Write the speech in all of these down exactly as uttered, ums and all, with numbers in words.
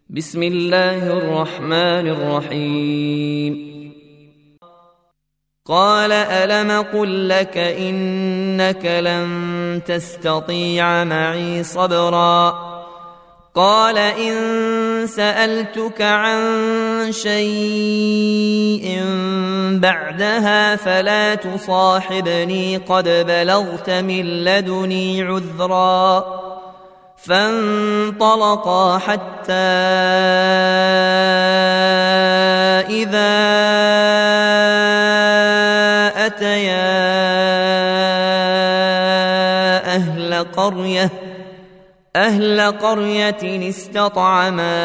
بسم الله الرحمن الرحيم. قال ألم قل لك إنك لن تستطيع معي صبرا قال إن سألتك عن شيء بعدها فلا تصاحبني قد بلغت من لدني عذرا فانطلقا حتى إذا أتيا أهل قرية أهل قرية استطعما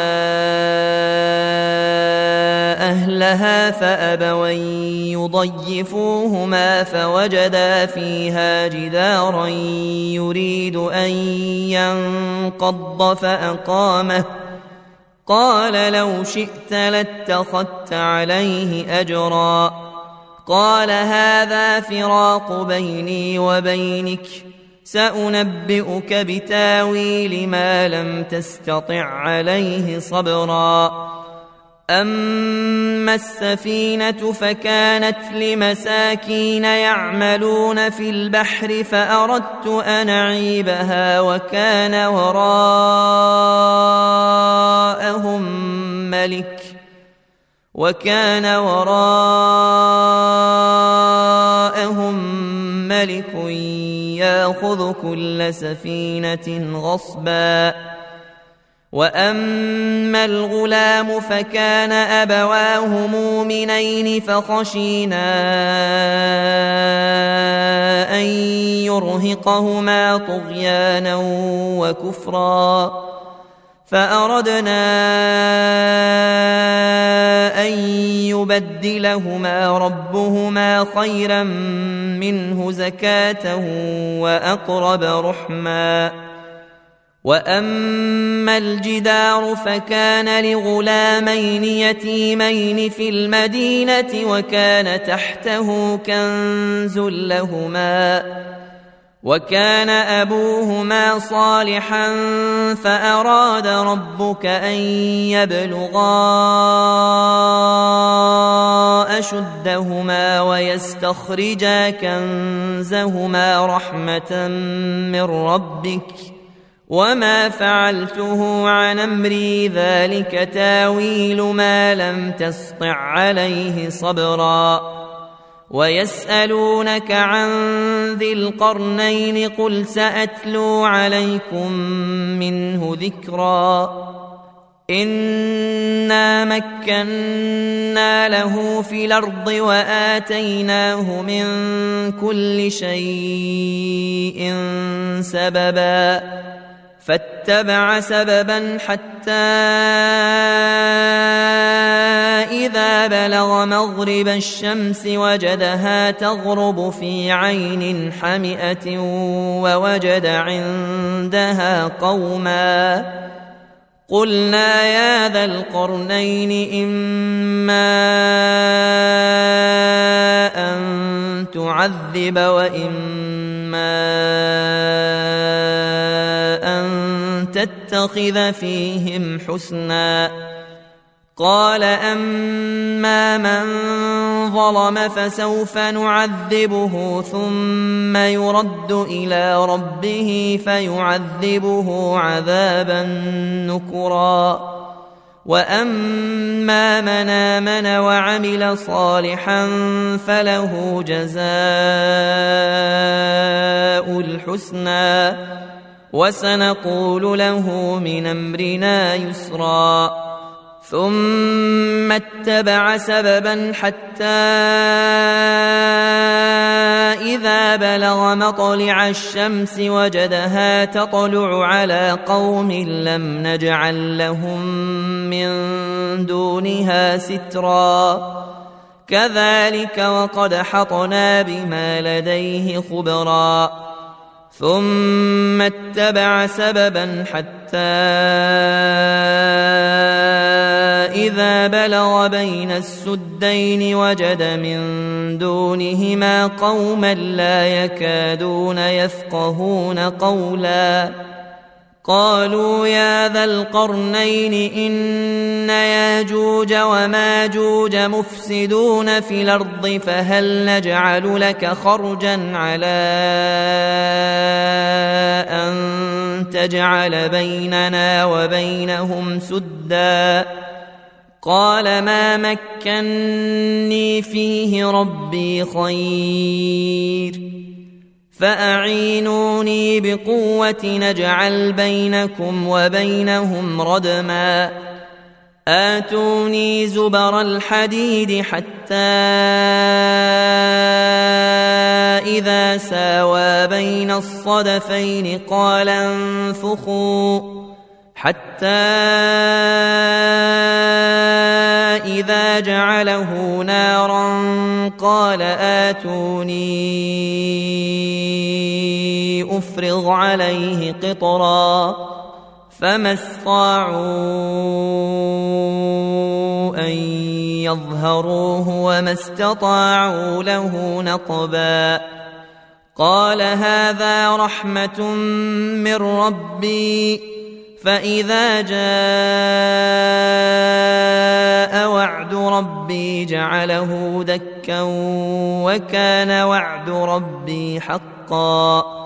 أهلها فأبوا يضيفوهما فوجدا فيها جدارا يريد أن ينقض فأقامه قال لو شئت لاتخذت عليه أجرا قال هذا فراق بيني وبينك سأنبئك بتاويل ما لم تستطع عليه صبرا أما السفينة فكانت لمساكين يعملون في البحر فأردت أن أعيبها وكان وراءهم ملك وكان وراءهم ملك يأخذ كل سفينة غصبا وأما الغلام فكان أبواه مؤمنين فخشينا أن يرهقهما طغيانا وكفرا فأردنا أن يبدلهما ربهما خيرا منه زكاة وأقرب رحما وأما الجدار فكان لغلامين يتيمين في المدينة وكان تحته كنز لهما وكان أبوهما صالحا فأراد ربك أن يبلغا أشدهما ويستخرجا كنزهما رحمة من ربك وما فعلته عن أمري ذلك تاويل ما لم تسطع عليه صبرا ويسألونك عن ذي القرنين قل سأتلو عليكم منه ذكرا إنا مكنا له في الأرض وآتيناه من كل شيء سببا فاتبع سببا حتى إذا بلغ مغرب الشمس وجدها تغرب في عين حمئة ووجد عندها قوما قلنا يا ذا القرنين إما أن تعذب وإما أن تتخذ فيهم حسنا قال أما من ظلم فسوف نعذبه ثم يرد إلى ربه فيعذبه عذابا نكرا وأما من آمن وعمل صالحا فله جزاء الحسنى وسنقول له من أمرنا يسرا ثم اتبع سببا حتى إذا بلغ مطلع الشمس وجدها تطلع على قوم لم نجعل لهم من دونها سترا كذلك وقد حطنا بما لديه خبرا ثم اتبع سببا حتى إذا بلغ بين السدين وجد من دونهما قوما لا يكادون يفقهون قولا قالوا يا ذا القرنين إن ياجوج وماجوج مفسدون في الأرض فهل نجعل لك خرجا على أن تجعل بيننا وبينهم سدا قال ما مكني فيه ربي خير فأعينوني بقوة نجعل بينكم وبينهم ردما آتوني زبر الحديد حتى إذا ساوى بين الصدفين قال انفخوا حتى إذا جعله نارا قال آتوني أفرغ عليه قطرا فما استطاعوا أن يظهروه وما استطاعوا له نقبا قال هذا رحمة من ربي فإذا جاء وعد ربي جعله دكا وكان وعد ربي حقا